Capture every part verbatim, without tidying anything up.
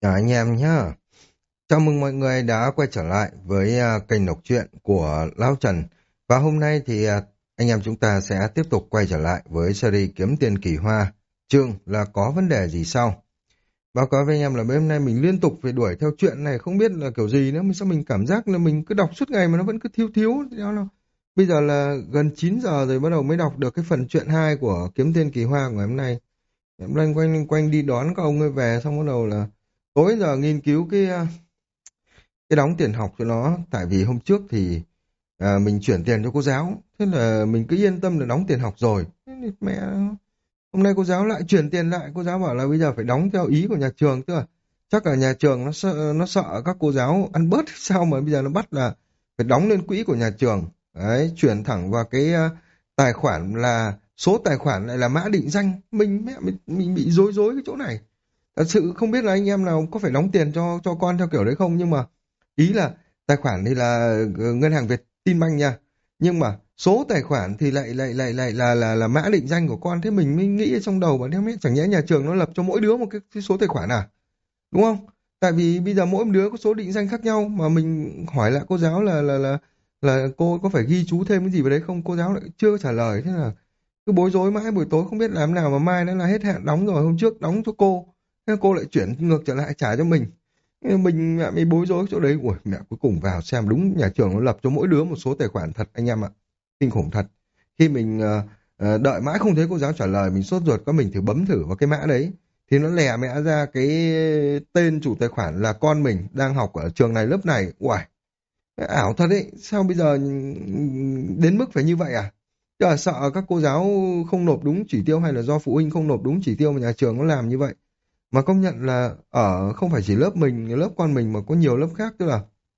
Chào anh em nhé. Chào mừng mọi người đã quay trở lại với à, kênh đọc truyện của Lão Trần. Và hôm nay thì à, anh em chúng ta sẽ tiếp tục quay trở lại với series Kiếm Tiền Kỳ Hoa. Chương là có vấn đề gì sau? Báo cáo với anh em là mấy hôm nay mình liên tục phải đuổi theo chuyện này, không biết là kiểu gì nữa. Mình sao mình cảm giác là mình cứ đọc suốt ngày mà nó vẫn cứ thiếu thiếu. Thế đó là- Bây giờ là gần chín giờ rồi bắt đầu mới đọc được cái phần truyện hai của Kiếm Tiền Kỳ Hoa của ngày hôm nay. Em loanh quanh loanh quanh đi đón các ông ấy về xong bắt đầu là tối giờ nghiên cứu cái à, cái đóng tiền học cho nó, tại vì hôm trước thì à, mình chuyển tiền cho cô giáo, thế là mình cứ yên tâm là đóng tiền học rồi. Thế thì mẹ, hôm nay cô giáo lại chuyển tiền lại, cô giáo bảo là bây giờ phải đóng theo ý của nhà trường, tức là chắc là nhà trường nó sợ nó sợ các cô giáo ăn bớt hay sao mà bây giờ nó bắt là phải đóng lên quỹ của nhà trường. Đấy, chuyển thẳng vào cái à, tài khoản, là số tài khoản lại là mã định danh. Mình mẹ mình, mình bị rối rối cái chỗ này. Thật sự không biết là anh em nào có phải đóng tiền cho cho con theo kiểu đấy không, nhưng mà ý là tài khoản thì là ờ, ngân hàng Vietinbank nha, nhưng mà số tài khoản thì lại lại lại lại là là là mã định danh của con. Thế mình mới nghĩ ở trong đầu mà nếu chẳng nhẽ nhà trường nó lập cho mỗi đứa một cái, cái số tài khoản à, đúng không? Tại vì bây giờ mỗi một đứa có số định danh khác nhau, mà mình hỏi lại cô giáo là là là là cô có phải ghi chú thêm cái gì vào đấy không, cô giáo lại chưa có trả lời. Thế là cứ bối rối mãi, buổi tối không biết làm nào, mà mai nó là hết hạn đóng rồi, hôm trước đóng cho cô, thế cô lại chuyển ngược trở lại trả cho mình. Thế mình mẹ mình bối rối chỗ đấy. Ui mẹ, cuối cùng vào xem đúng nhà trường nó lập cho mỗi đứa một số tài khoản thật anh em ạ. Kinh khủng thật. Khi mình ờ, ờ, đợi mãi không thấy cô giáo trả lời, mình sốt ruột có mình thử bấm thử vào cái mã đấy, thì nó lè mẹ ra cái tên chủ tài khoản là con mình đang học ở trường này lớp này. Uầy, ảo thật đấy, sao bây giờ đến mức phải như vậy à? Chứ là sợ các cô giáo không nộp đúng chỉ tiêu, hay là do phụ huynh không nộp đúng chỉ tiêu mà nhà trường nó làm như vậy. Mà công nhận là ở không phải chỉ lớp mình, lớp con mình mà có nhiều lớp khác, tức là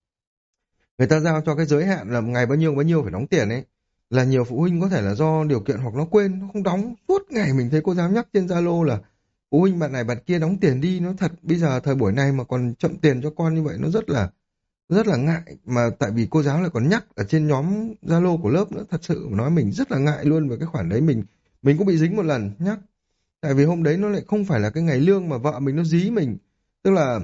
người ta giao cho cái giới hạn là ngày bao nhiêu bao nhiêu phải đóng tiền ấy, là nhiều phụ huynh có thể là do điều kiện hoặc nó quên nó không đóng. Suốt ngày mình thấy cô giáo nhắc trên Zalo là phụ huynh bạn này bạn kia đóng tiền đi. Nó thật, bây giờ thời buổi này mà còn chậm tiền cho con như vậy nó rất là rất là ngại. Mà tại vì cô giáo lại còn nhắc ở trên nhóm Zalo của lớp nữa, thật sự mà nói mình rất là ngại luôn về cái khoản đấy. Mình mình cũng bị dính một lần nhắc, tại vì hôm đấy nó lại không phải là cái ngày lương mà vợ mình nó dí mình. Tức là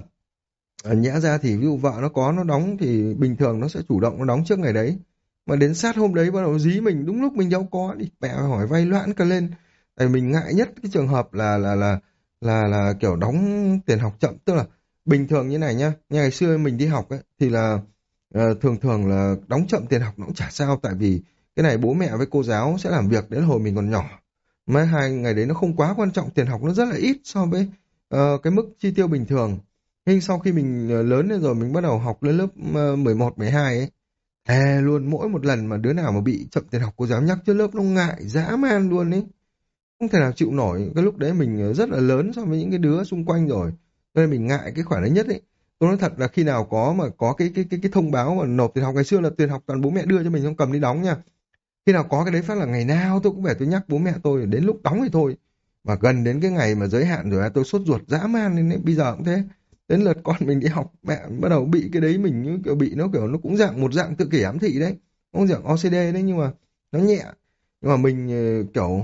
ờ, nhẽ ra thì ví dụ vợ nó có nó đóng thì bình thường nó sẽ chủ động nó đóng trước ngày đấy, mà đến sát hôm đấy bắt đầu nó dí mình đúng lúc mình đâu có, đi mẹ hỏi vay loãng cả lên. Tại mình ngại nhất cái trường hợp là là là là là kiểu đóng tiền học chậm. Tức là bình thường như này nhá, như ngày xưa mình đi học ấy thì là ờ, thường thường là đóng chậm tiền học nó cũng chả sao, tại vì cái này bố mẹ với cô giáo sẽ làm việc đến hồi mình còn nhỏ. Mấy hai ngày đấy nó không quá quan trọng, tiền học nó rất là ít so với ờ, cái mức chi tiêu bình thường. Nhưng sau khi mình ờ, lớn lên rồi, mình bắt đầu học lên lớp ờ, mười một, mười hai ấy, thề luôn mỗi một lần mà đứa nào mà bị chậm tiền học cô giáo nhắc trước lớp nó ngại dã man luôn ấy, không thể nào chịu nổi. Cái lúc đấy mình rất là lớn so với những cái đứa xung quanh rồi, cho nên mình ngại cái khoản đấy nhất ấy. Tôi nói thật là khi nào có mà có cái cái cái cái thông báo mà nộp tiền học, ngày xưa là tiền học toàn bố mẹ đưa cho mình, không cầm đi đóng nha. Khi nào có cái đấy phát là ngày nào tôi cũng phải tôi nhắc bố mẹ tôi, đến lúc đóng thì thôi. Mà gần đến cái ngày mà giới hạn rồi tôi sốt ruột dã man lên đấy. Bây giờ cũng thế, đến lượt con mình đi học mẹ bắt đầu bị cái đấy, mình như kiểu bị nó kiểu nó cũng dạng một dạng tự kỷ ám thị đấy, không dạng o xê đê đấy, nhưng mà nó nhẹ. Nhưng mà mình ờ, kiểu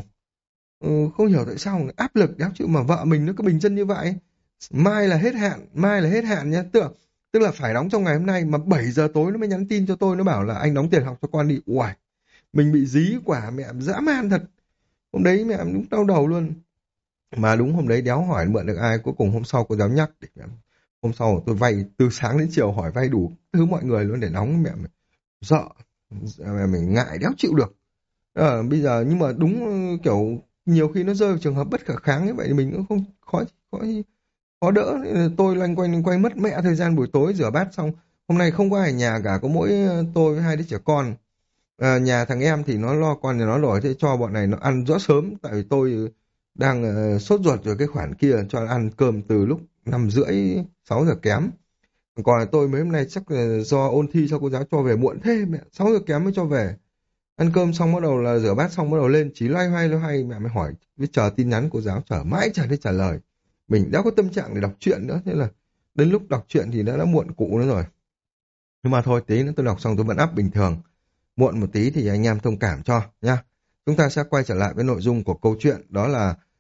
ừ, không hiểu tại sao áp lực đéo chịu, mà vợ mình nó cứ bình chân như vậy. Mai là hết hạn, mai là hết hạn nhá, tức là, tức là phải đóng trong ngày hôm nay, mà bảy giờ tối nó mới nhắn tin cho tôi, nó bảo là anh đóng tiền học cho con đi. Uầy, mình bị dí quả mẹ dã man thật. Hôm đấy mẹ đúng đau đầu luôn. Mà đúng hôm đấy đéo hỏi mượn được ai, cuối cùng hôm sau cô giáo nhắc để mẹ, hôm sau tôi vay từ sáng đến chiều, hỏi vay đủ thứ mọi người luôn để đóng. Mẹ mình sợ, mẹ mình ngại đéo chịu được. Ờ, bây giờ nhưng mà đúng ừ, kiểu nhiều khi nó rơi vào trường hợp bất khả kháng như vậy thì mình cũng không khó khó khó đỡ. Nên là tôi loanh quanh loanh quanh mất mẹ thời gian buổi tối rửa bát xong. Hôm nay không có ai ở nhà cả, có mỗi ờ, tôi với hai đứa trẻ con. Ờ, nhà thằng em thì nó lo con nhà nó rồi, thế cho bọn này nó ăn rõ sớm, tại vì tôi đang ờ, sốt ruột rồi cái khoản kia, cho nó ăn cơm từ lúc năm rưỡi sáu giờ kém. Còn là tôi mấy hôm nay chắc là do ôn thi cho cô giáo cho về muộn thế, mẹ sáu giờ kém mới cho về. Ăn cơm xong bắt đầu là rửa bát xong bắt đầu lên chỉ loay hoay loay hoay, mẹ mới hỏi với chờ tin nhắn cô giáo, chờ mãi chờ thấy trả lời. Mình đã có tâm trạng để đọc truyện nữa, thế là đến lúc đọc truyện thì đã đã muộn cụ nữa rồi. Nhưng mà thôi, tí nữa tôi đọc xong tôi vẫn up bình thường, muộn một tí thì anh em thông cảm cho nha. Chúng ta sẽ quay trở lại với nội dung của câu chuyện, đó là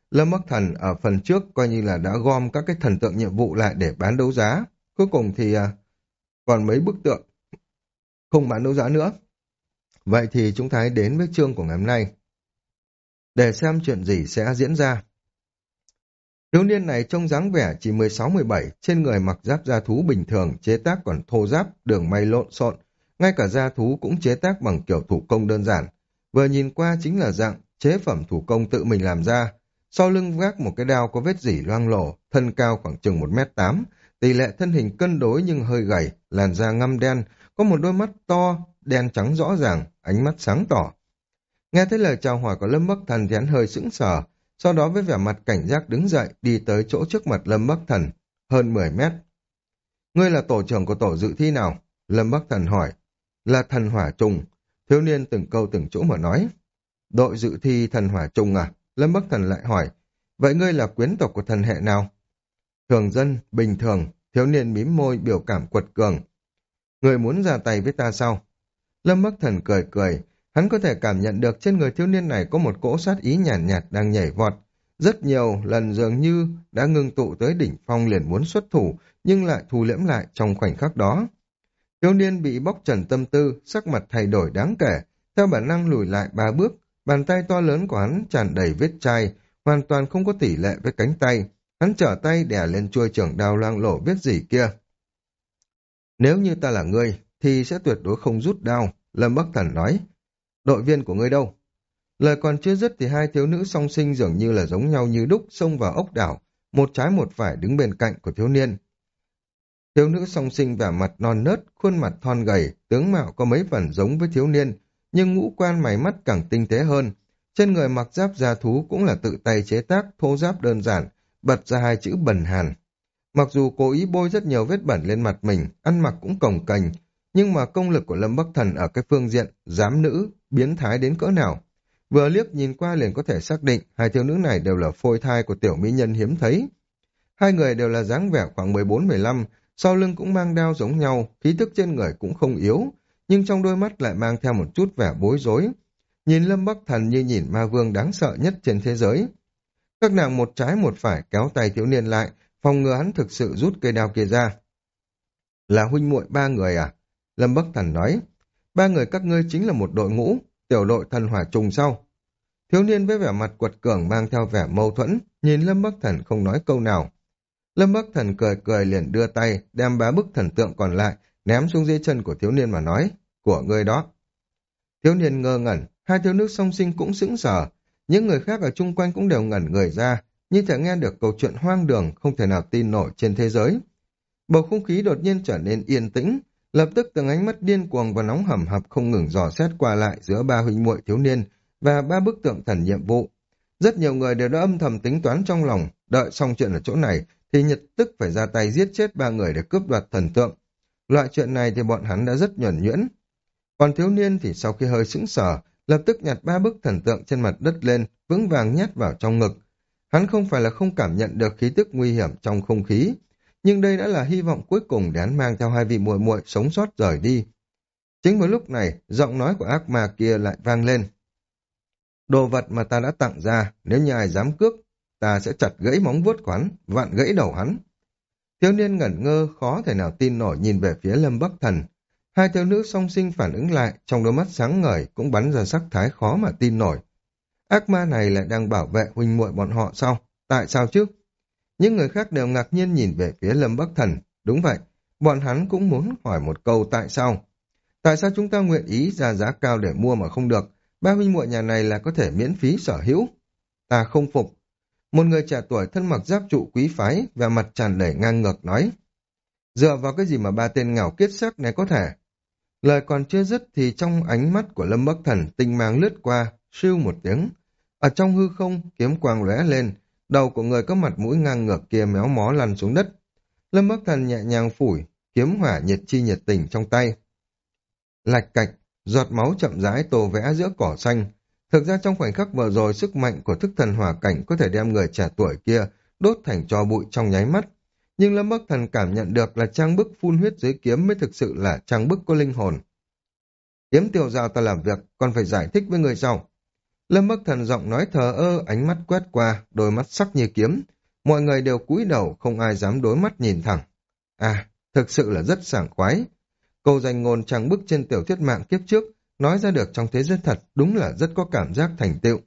Lâm Bắc Thần ở phần trước coi như là đã gom các cái thần tượng nhiệm vụ lại để bán đấu giá. Cuối cùng thì à, còn mấy bức tượng không bán đấu giá nữa. Vậy thì chúng ta hãy đến với chương của ngày hôm nay để xem chuyện gì sẽ diễn ra. Thiếu niên này trông dáng vẻ chỉ mười sáu mười bảy, trên người mặc giáp da thú bình thường, chế tác còn thô ráp, đường may lộn xộn, ngay cả da thú cũng chế tác bằng kiểu thủ công đơn giản. Vừa nhìn qua chính là dạng chế phẩm thủ công tự mình làm ra. Sau lưng vác một cái đao có vết rỉ loang lổ, thân cao khoảng chừng một mét tám, tỷ lệ thân hình cân đối nhưng hơi gầy, làn da ngăm đen, có một đôi mắt to, đen trắng rõ ràng, ánh mắt sáng tỏ. Nghe thấy lời chào hỏi của Lâm Bắc Thần thì hắn hơi sững sờ, sau đó với vẻ mặt cảnh giác đứng dậy đi tới chỗ trước mặt Lâm Bắc Thần, hơn mười mét. Ngươi là tổ trưởng của tổ dự thi nào? Lâm Bắc Thần hỏi. Là thần hỏa trùng. Thiếu niên từng câu từng chỗ mà nói. Đội dự thi thần hỏa trùng à? Lâm Bắc Thần lại hỏi. Vậy ngươi là quyến tộc của thần hệ nào? Thường dân, bình thường. Thiếu niên mím môi biểu cảm quật cường. Ngươi muốn ra tay với ta sao? Lâm Bắc Thần cười cười. Hắn có thể cảm nhận được trên người thiếu niên này có một cỗ sát ý nhàn nhạt, nhạt đang nhảy vọt. Rất nhiều lần dường như đã ngưng tụ tới đỉnh phong liền muốn xuất thủ, nhưng lại thu liễm lại trong khoảnh khắc đó. Thiếu niên bị bóc trần tâm tư, sắc mặt thay đổi đáng kể, theo bản năng lùi lại ba bước, bàn tay to lớn của hắn tràn đầy vết chai, hoàn toàn không có tỷ lệ với cánh tay. Hắn trở tay đè lên chuôi trưởng đao loang lổ viết gì kia. Nếu như ta là ngươi, thì sẽ tuyệt đối không rút đao, Lâm Bắc Thần nói. Đội viên của ngươi đâu? Lời còn chưa dứt thì hai thiếu nữ song sinh dường như là giống nhau như đúc xông vào ốc đảo, một trái một phải đứng bên cạnh của thiếu niên. Thiếu nữ song sinh vẻ mặt non nớt, khuôn mặt thon gầy, tướng mạo có mấy phần giống với thiếu niên, nhưng ngũ quan mày mắt càng tinh tế hơn. Trên người mặc giáp da thú cũng là tự tay chế tác, thô giáp đơn giản, bật ra hai chữ bần hàn. Mặc dù cố ý bôi rất nhiều vết bẩn lên mặt mình, ăn mặc cũng cồng kềnh, nhưng mà công lực của Lâm Bắc Thần ở cái phương diện giám nữ biến thái đến cỡ nào. Vừa liếc nhìn qua liền có thể xác định hai thiếu nữ này đều là phôi thai của tiểu mỹ nhân hiếm thấy. Hai người đều là dáng vẻ khoảng mười bốn mười lăm, sau lưng cũng mang đao giống nhau, khí thức trên người cũng không yếu, nhưng trong đôi mắt lại mang theo một chút vẻ bối rối. Nhìn Lâm Bắc Thần như nhìn ma vương đáng sợ nhất trên thế giới. Các nàng một trái một phải kéo tay thiếu niên lại, phòng ngừa hắn thực sự rút cây đao kia ra. Là huynh muội ba người à? Lâm Bắc Thần nói. Ba người các ngươi chính là một đội ngũ, tiểu đội thần hỏa trùng sau. Thiếu niên với vẻ mặt quật cường mang theo vẻ mâu thuẫn, nhìn Lâm Bắc Thần không nói câu nào. Lâm Bắc Thần cười cười liền đưa tay, đem ba bức thần tượng còn lại, ném xuống dưới chân của thiếu niên mà nói, của ngươi đó. Thiếu niên ngơ ngẩn, hai thiếu nữ song sinh cũng sững sờ, những người khác ở chung quanh cũng đều ngẩn người ra, như thể nghe được câu chuyện hoang đường không thể nào tin nổi trên thế giới. Bầu không khí đột nhiên trở nên yên tĩnh, lập tức từng ánh mắt điên cuồng và nóng hầm hập không ngừng dò xét qua lại giữa ba huynh muội thiếu niên và ba bức tượng thần nhiệm vụ. Rất nhiều người đều đã âm thầm tính toán trong lòng, đợi xong chuyện ở chỗ này thì nhật tức phải ra tay giết chết ba người để cướp đoạt thần tượng. Loại chuyện này thì bọn hắn đã rất nhuần nhuyễn. Còn thiếu niên thì sau khi hơi sững sờ, lập tức nhặt ba bức thần tượng trên mặt đất lên, vững vàng nhét vào trong ngực. Hắn không phải là không cảm nhận được khí tức nguy hiểm trong không khí, nhưng đây đã là hy vọng cuối cùng để hắn mang theo hai vị muội muội sống sót rời đi. Chính vào lúc này, giọng nói của ác ma kia lại vang lên. Đồ vật mà ta đã tặng ra, nếu như ai dám cướp, ta sẽ chặt gãy móng vuốt của hắn, vặn gãy đầu hắn. Thiếu niên ngẩn ngơ, khó thể nào tin nổi nhìn về phía Lâm Bắc Thần. Hai thiếu nữ song sinh phản ứng lại, trong đôi mắt sáng ngời cũng bắn ra sắc thái khó mà tin nổi. Ác ma này lại đang bảo vệ huynh muội bọn họ sao? Tại sao chứ? Những người khác đều ngạc nhiên nhìn về phía Lâm Bắc Thần. Đúng vậy, bọn hắn cũng muốn hỏi một câu tại sao? Tại sao chúng ta nguyện ý ra giá cao để mua mà không được? Ba huynh muội nhà này là có thể miễn phí sở hữu. Ta không phục. Một người trẻ tuổi thân mặc giáp trụ quý phái và mặt tràn đầy ngang ngược nói. Dựa vào cái gì mà ba tên ngạo kiết sắc này có thể? Lời còn chưa dứt thì trong ánh mắt của Lâm Bắc Thần tinh mang lướt qua, siêu một tiếng. Ở trong hư không, kiếm quang lóe lên, đầu của người có mặt mũi ngang ngược kia méo mó lăn xuống đất. Lâm Bắc Thần nhẹ nhàng phủi, kiếm hỏa nhiệt chi nhiệt tình trong tay. Lạch cạch, giọt máu chậm rãi tô vẽ giữa cỏ xanh. Thực ra trong khoảnh khắc vừa rồi, sức mạnh của thức thần hỏa cảnh có thể đem người trẻ tuổi kia đốt thành tro bụi trong nháy mắt. Nhưng Lâm Bắc Thần cảm nhận được là trang bức phun huyết dưới kiếm mới thực sự là trang bức có linh hồn. Kiếm tiêu giao ta làm việc, còn phải giải thích với người sau. Lâm Bắc Thần giọng nói thờ ơ, ánh mắt quét qua, đôi mắt sắc như kiếm. Mọi người đều cúi đầu, không ai dám đối mắt nhìn thẳng. À, thực sự là rất sảng khoái. Câu danh ngôn trang bức trên tiểu thuyết mạng kiếp trước, nói ra được trong thế giới thật, đúng là rất có cảm giác thành tựu.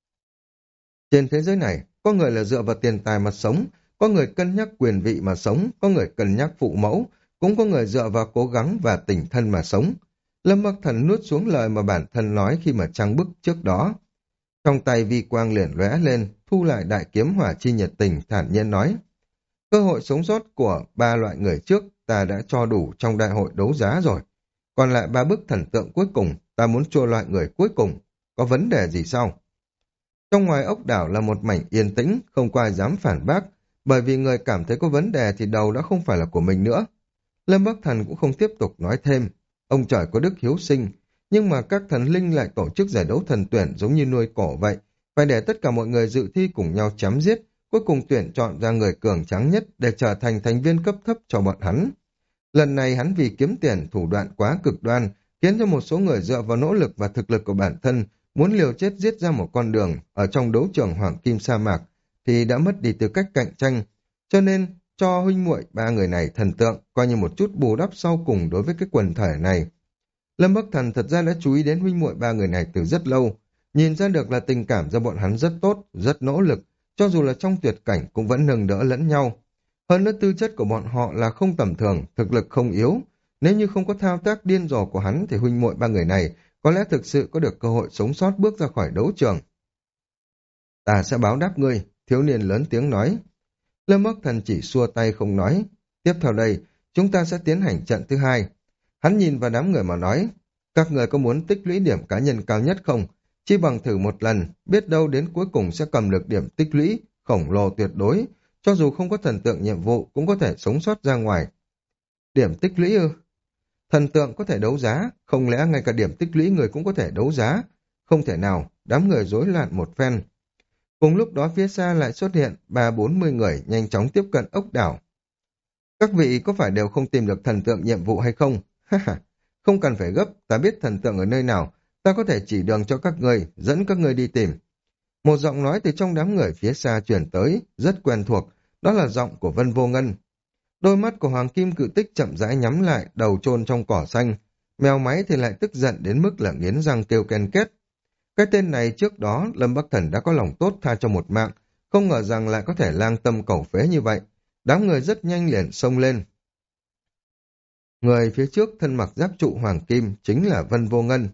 Trên thế giới này, có người là dựa vào tiền tài mà sống, có người cân nhắc quyền vị mà sống, có người cân nhắc phụ mẫu, cũng có người dựa vào cố gắng và tình thân mà sống. Lâm Bắc Thần nuốt xuống lời mà bản thân nói khi mà trang bức trước đó. Trong tay vi quang liền lóe lên, thu lại đại kiếm hỏa chi nhiệt tình, thản nhiên nói. Cơ hội sống sót của ba loại người trước ta đã cho đủ trong đại hội đấu giá rồi. Còn lại ba bức thần tượng cuối cùng, ta muốn cho loại người cuối cùng. Có vấn đề gì sao? Trong ngoài ốc đảo là một mảnh yên tĩnh, không có ai dám phản bác, bởi vì người cảm thấy có vấn đề thì đầu đã không phải là của mình nữa. Lâm Bắc Thần cũng không tiếp tục nói thêm. Ông trời có đức hiếu sinh, nhưng mà các thần linh lại tổ chức giải đấu thần tuyển giống như nuôi cổ vậy. Phải để tất cả mọi người dự thi cùng nhau chém giết, cuối cùng tuyển chọn ra người cường tráng nhất để trở thành thành viên cấp thấp cho bọn hắn. Lần này hắn vì kiếm tiền thủ đoạn quá cực đoan, khiến cho một số người dựa vào nỗ lực và thực lực của bản thân muốn liều chết giết ra một con đường ở trong đấu trường Hoàng Kim Sa Mạc thì đã mất đi tư cách cạnh tranh, cho nên cho huynh muội ba người này thần tượng coi như một chút bù đắp sau cùng đối với cái quần thể này. Lâm Bắc Thần thật ra đã chú ý đến huynh muội ba người này từ rất lâu, nhìn ra được là tình cảm giữa bọn hắn rất tốt, rất nỗ lực, cho dù là trong tuyệt cảnh cũng vẫn nâng đỡ lẫn nhau. Hơn nữa tư chất của bọn họ là không tầm thường, thực lực không yếu. Nếu như không có thao tác điên rồ của hắn thì huynh muội ba người này có lẽ thực sự có được cơ hội sống sót bước ra khỏi đấu trường. Ta sẽ báo đáp ngươi, thiếu niên lớn tiếng nói. Lâm Bắc Thần chỉ xua tay không nói. Tiếp theo đây, chúng ta sẽ tiến hành trận thứ hai. Hắn nhìn vào đám người mà nói, các người có muốn tích lũy điểm cá nhân cao nhất không? Chỉ bằng thử một lần, biết đâu đến cuối cùng sẽ cầm được điểm tích lũy, khổng lồ tuyệt đối. Cho dù không có thần tượng nhiệm vụ cũng có thể sống sót ra ngoài. Điểm tích lũy ư? Thần tượng có thể đấu giá, không lẽ ngay cả điểm tích lũy người cũng có thể đấu giá? Không thể nào, đám người rối loạn một phen. Cùng lúc đó phía xa lại xuất hiện ba bốn mươi người nhanh chóng tiếp cận ốc đảo. Các vị có phải đều không tìm được thần tượng nhiệm vụ hay không? Không cần phải gấp, ta biết thần tượng ở nơi nào, ta có thể chỉ đường cho các người, dẫn các người đi tìm. Một giọng nói từ trong đám người phía xa truyền tới, rất quen thuộc, đó là giọng của Vân Vô Ngân. Đôi mắt của Hoàng Kim Cự Tích chậm rãi nhắm lại, đầu chôn trong cỏ xanh. Mèo máy thì lại tức giận đến mức là nghiến răng kêu ken kết. Cái tên này trước đó Lâm Bắc Thần đã có lòng tốt tha cho một mạng, không ngờ rằng lại có thể lang tâm cầu phế như vậy. Đám người rất nhanh liền xông lên. Người phía trước thân mặc giáp trụ hoàng kim chính là Vân Vô Ngân.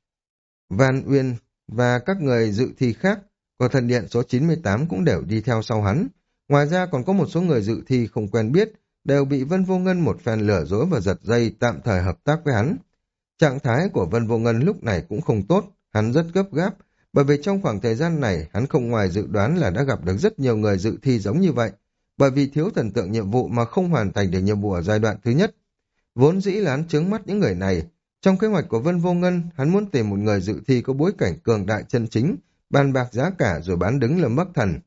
Van Uyên và các người dự thi khác của thần điện số chín mươi tám cũng đều đi theo sau hắn. Ngoài ra còn có một số người dự thi không quen biết, đều bị Vân Vô Ngân một phen lừa dối và giật dây tạm thời hợp tác với hắn. Trạng thái của Vân Vô Ngân lúc này cũng không tốt, hắn rất gấp gáp, bởi vì trong khoảng thời gian này hắn không ngoài dự đoán là đã gặp được rất nhiều người dự thi giống như vậy, bởi vì thiếu thần tượng nhiệm vụ mà không hoàn thành được nhiệm vụ ở giai đoạn thứ nhất. Vốn dĩ là hắn trướng mắt những người này. Trong kế hoạch của Vân Vô Ngân, hắn muốn tìm một người dự thi có bối cảnh cường đại chân chính, bàn bạc giá cả rồi bán đứng Lâm Bắc Thần.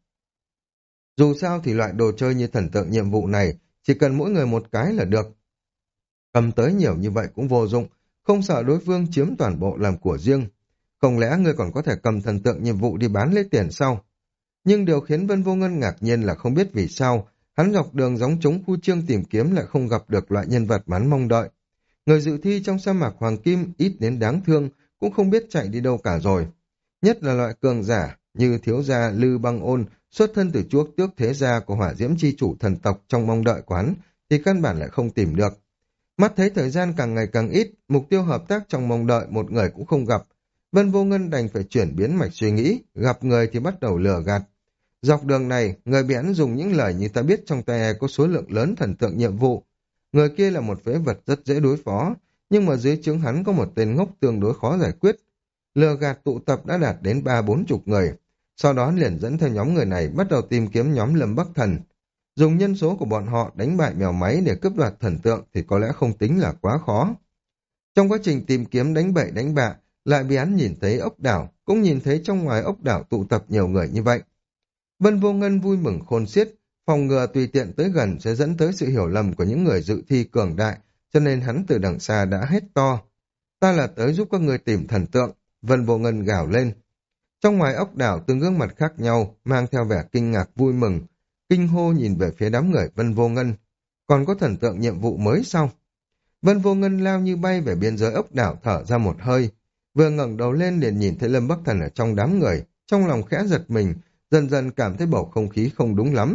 Dù sao thì loại đồ chơi như thần tượng nhiệm vụ này, chỉ cần mỗi người một cái là được. Cầm tới nhiều như vậy cũng vô dụng, không sợ đối phương chiếm toàn bộ làm của riêng. Không lẽ ngươi còn có thể cầm thần tượng nhiệm vụ đi bán lấy tiền sau? Nhưng điều khiến Vân Vô Ngân ngạc nhiên là không biết vì sao, hắn dọc đường gióng trống khu trương tìm kiếm lại không gặp được loại nhân vật mà hắn mong đợi. Người dự thi trong sa mạc Hoàng Kim ít đến đáng thương, cũng không biết chạy đi đâu cả rồi. Nhất là loại cường giả như thiếu gia Lư Băng Ôn, xuất thân từ chuốc tước thế gia của hỏa diễm chi chủ thần tộc trong mong đợi của hắn, thì căn bản lại không tìm được. Mắt thấy thời gian càng ngày càng ít, mục tiêu hợp tác trong mong đợi một người cũng không gặp. Vân Vô Ngân đành phải chuyển biến mạch suy nghĩ, gặp người thì bắt đầu lừa gạt. Dọc đường này, người bị hắn dùng những lời như ta biết trong tay có số lượng lớn thần tượng nhiệm vụ. Người kia là một phế vật rất dễ đối phó, nhưng mà dưới trướng hắn có một tên ngốc tương đối khó giải quyết. Lừa gạt tụ tập đã đạt đến ba bốn chục người. Sau đó liền dẫn theo nhóm người này bắt đầu tìm kiếm nhóm Lâm Bắc Thần. Dùng nhân số của bọn họ đánh bại mèo máy để cướp đoạt thần tượng thì có lẽ không tính là quá khó. Trong quá trình tìm kiếm đánh bậy đánh bạ, lại bị hắn nhìn thấy ốc đảo, cũng nhìn thấy trong ngoài ốc đảo tụ tập nhiều người như vậy. Vân Vô Ngân vui mừng khôn xiết, phòng ngừa tùy tiện tới gần sẽ dẫn tới sự hiểu lầm của những người dự thi cường đại, cho nên hắn từ đằng xa đã hét to. Ta là tới giúp các người tìm thần tượng, Vân Vô Ngân gào lên. Trong ngoài ốc đảo từng gương mặt khác nhau, mang theo vẻ kinh ngạc vui mừng, kinh hô nhìn về phía đám người Vân Vô Ngân. Còn có thần tượng nhiệm vụ mới sao? Vân Vô Ngân lao như bay về biên giới ốc đảo thở ra một hơi. Vừa ngẩng đầu lên liền nhìn thấy Lâm Bắc Thần ở trong đám người, trong lòng khẽ giật mình, dần dần cảm thấy bầu không khí không đúng lắm.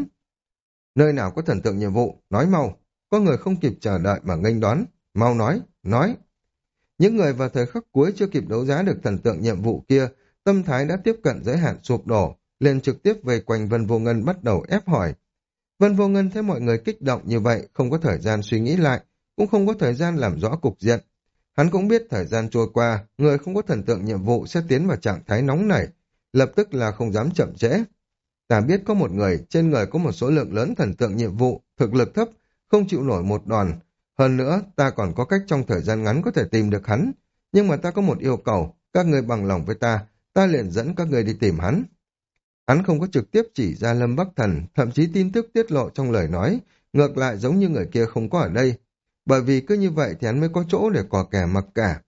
Nơi nào có thần tượng nhiệm vụ, nói mau. Có người không kịp chờ đợi mà nghênh đón. Mau nói, nói. Những người vào thời khắc cuối chưa kịp đấu giá được thần tượng nhiệm vụ kia, tâm thái đã tiếp cận giới hạn sụp đổ, liền trực tiếp về quanh Vân Vô Ngân bắt đầu ép hỏi. Vân Vô Ngân thấy mọi người kích động như vậy, không có thời gian suy nghĩ lại, cũng không có thời gian làm rõ cục diện. Hắn cũng biết thời gian trôi qua, người không có thần tượng nhiệm vụ sẽ tiến vào trạng thái nóng nảy, lập tức là không dám chậm trễ. Ta biết có một người, trên người có một số lượng lớn thần tượng nhiệm vụ, thực lực thấp, không chịu nổi một đòn. Hơn nữa, ta còn có cách trong thời gian ngắn có thể tìm được hắn. Nhưng mà ta có một yêu cầu, các người bằng lòng với ta, ta liền dẫn các người đi tìm hắn. Hắn không có trực tiếp chỉ ra Lâm Bắc Thần, thậm chí tin tức tiết lộ trong lời nói, ngược lại giống như người kia không có ở đây. Bởi vì cứ như vậy thì hắn mới có chỗ để cò kè mặc cả.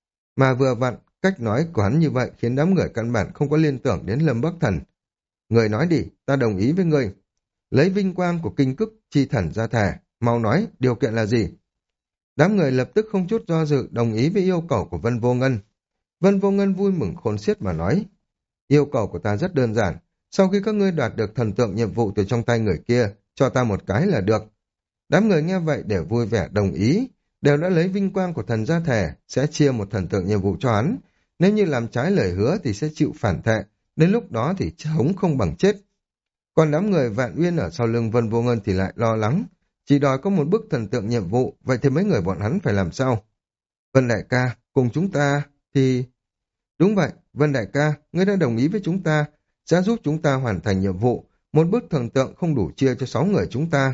Mà vừa vặn, cách nói của hắn như vậy khiến đám người căn bản không có liên tưởng đến Lâm Bắc Thần. Người nói đi, ta đồng ý với người. Lấy vinh quang của kinh cức chi thần ra thẻ, mau nói, điều kiện là gì? Đám người lập tức không chút do dự đồng ý với yêu cầu của Vân Vô Ngân. Vân Vô Ngân vui mừng khôn xiết mà nói, yêu cầu của ta rất đơn giản, sau khi các ngươi đoạt được thần tượng nhiệm vụ từ trong tay người kia, cho ta một cái là được. Đám người nghe vậy đều vui vẻ đồng ý, đều đã lấy vinh quang của thần ra thẻ, sẽ chia một thần tượng nhiệm vụ cho hắn. Nếu như làm trái lời hứa thì sẽ chịu phản thệ, đến lúc đó thì sống không bằng chết. Còn đám người Vạn Uyên ở sau lưng Vân Vô Ngân thì lại lo lắng, chỉ đòi có một bức thần tượng nhiệm vụ, vậy thì mấy người bọn hắn phải làm sao? Vân đại ca, cùng chúng ta thì... Đúng vậy, Vân đại ca, ngươi đã đồng ý với chúng ta, sẽ giúp chúng ta hoàn thành nhiệm vụ, một bức thần tượng không đủ chia cho sáu người chúng ta.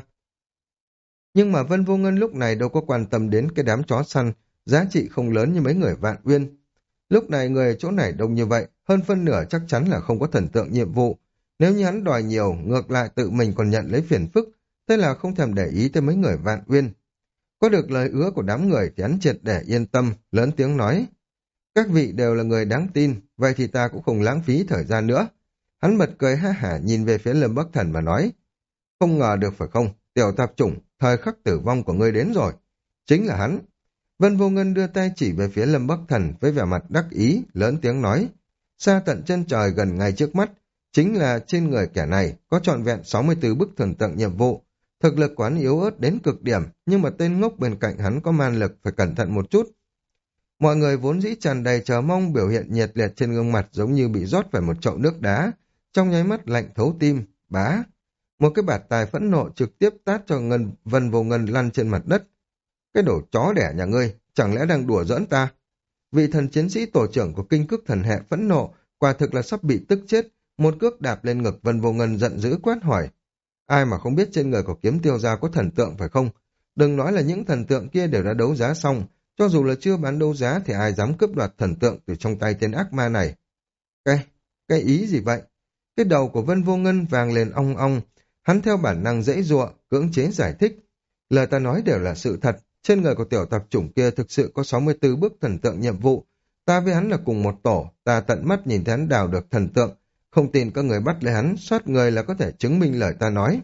Nhưng mà Vân Vô Ngân lúc này đâu có quan tâm đến cái đám chó săn, giá trị không lớn như mấy người Vạn Uyên. Lúc này người ở chỗ này đông như vậy, hơn phân nửa chắc chắn là không có thần tượng nhiệm vụ. Nếu như hắn đòi nhiều, ngược lại tự mình còn nhận lấy phiền phức, thế là không thèm để ý tới mấy người Vạn Uyên. Có được lời ứa của đám người thì hắn triệt để yên tâm, lớn tiếng nói. Các vị đều là người đáng tin, vậy thì ta cũng không lãng phí thời gian nữa. Hắn bật cười ha hả nhìn về phía Lâm Bắc Thần mà nói. Không ngờ được phải không, tiểu tạp chủng, thời khắc tử vong của ngươi đến rồi. Chính là hắn. Vân Vô Ngân đưa tay chỉ về phía Lâm Bắc Thần với vẻ mặt đắc ý, lớn tiếng nói. Xa tận chân trời gần ngay trước mắt, chính là trên người kẻ này có trọn vẹn sáu mươi tư bức thần tượng nhiệm vụ. Thực lực của hắn yếu ớt đến cực điểm, nhưng mà tên ngốc bên cạnh hắn có man lực, phải cẩn thận một chút. Mọi người vốn dĩ tràn đầy chờ mong, biểu hiện nhiệt liệt trên gương mặt giống như bị rót phải một chậu nước đá, trong nháy mắt lạnh thấu tim, bá. Một cái bạt tài phẫn nộ trực tiếp tát cho Ngân Vân Vô Ngân lăn trên mặt đất. Cái đồ chó đẻ nhà ngươi, chẳng lẽ đang đùa giỡn ta? Vị thần chiến sĩ tổ trưởng của kinh cước thần hệ phẫn nộ, quả thực là sắp bị tức chết, một cước đạp lên ngực Vân Vô Ngân giận dữ quát hỏi. Ai mà không biết trên người của kiếm tiêu gia có thần tượng phải không? Đừng nói là những thần tượng kia đều đã đấu giá xong, cho dù là chưa bán đấu giá thì ai dám cướp đoạt thần tượng từ trong tay tên ác ma này. Cái, cái ý gì vậy? Cái đầu của Vân Vô Ngân vàng lên ong ong, hắn theo bản năng dễ dụa, cưỡng chế giải thích. Lời ta nói đều là sự thật, trên người của tiểu tạp chủng kia thực sự có sáu mươi tư bức thần tượng nhiệm vụ. Ta với hắn là cùng một tổ, ta tận mắt nhìn thấy hắn đào được thần tượng. Không tin các người bắt lấy hắn, soát người là có thể chứng minh lời ta nói.